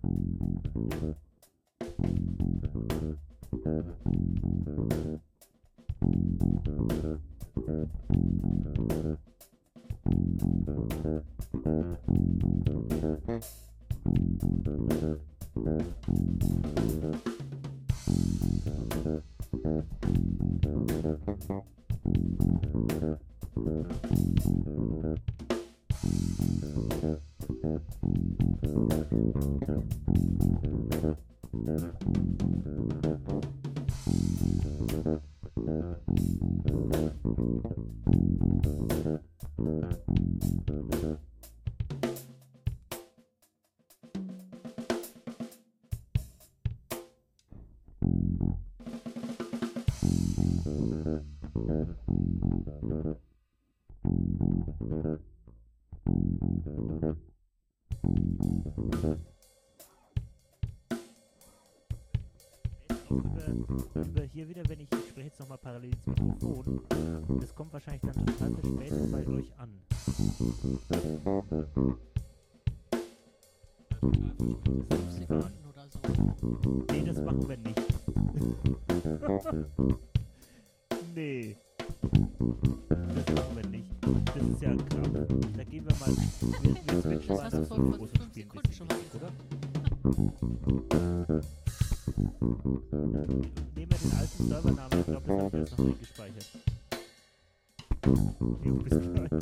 Hier wieder, wenn ich spreche jetzt nochmal parallel ins Mikrofon. Das kommt wahrscheinlich dann total verspätet bei euch an. 5 Sekunden oder so. Nee, das machen wir nicht. Nee. Das machen wir nicht. Das ist ja klar. Da gehen wir mal. Wir switchen Das mal hast du das vor Mikro 5 Sekunden schon mal oder? gesagt. Nehmen wir den alten Servernamen, ich glaube, das habe ich jetzt noch eingespeichert. Jo, bis gleich.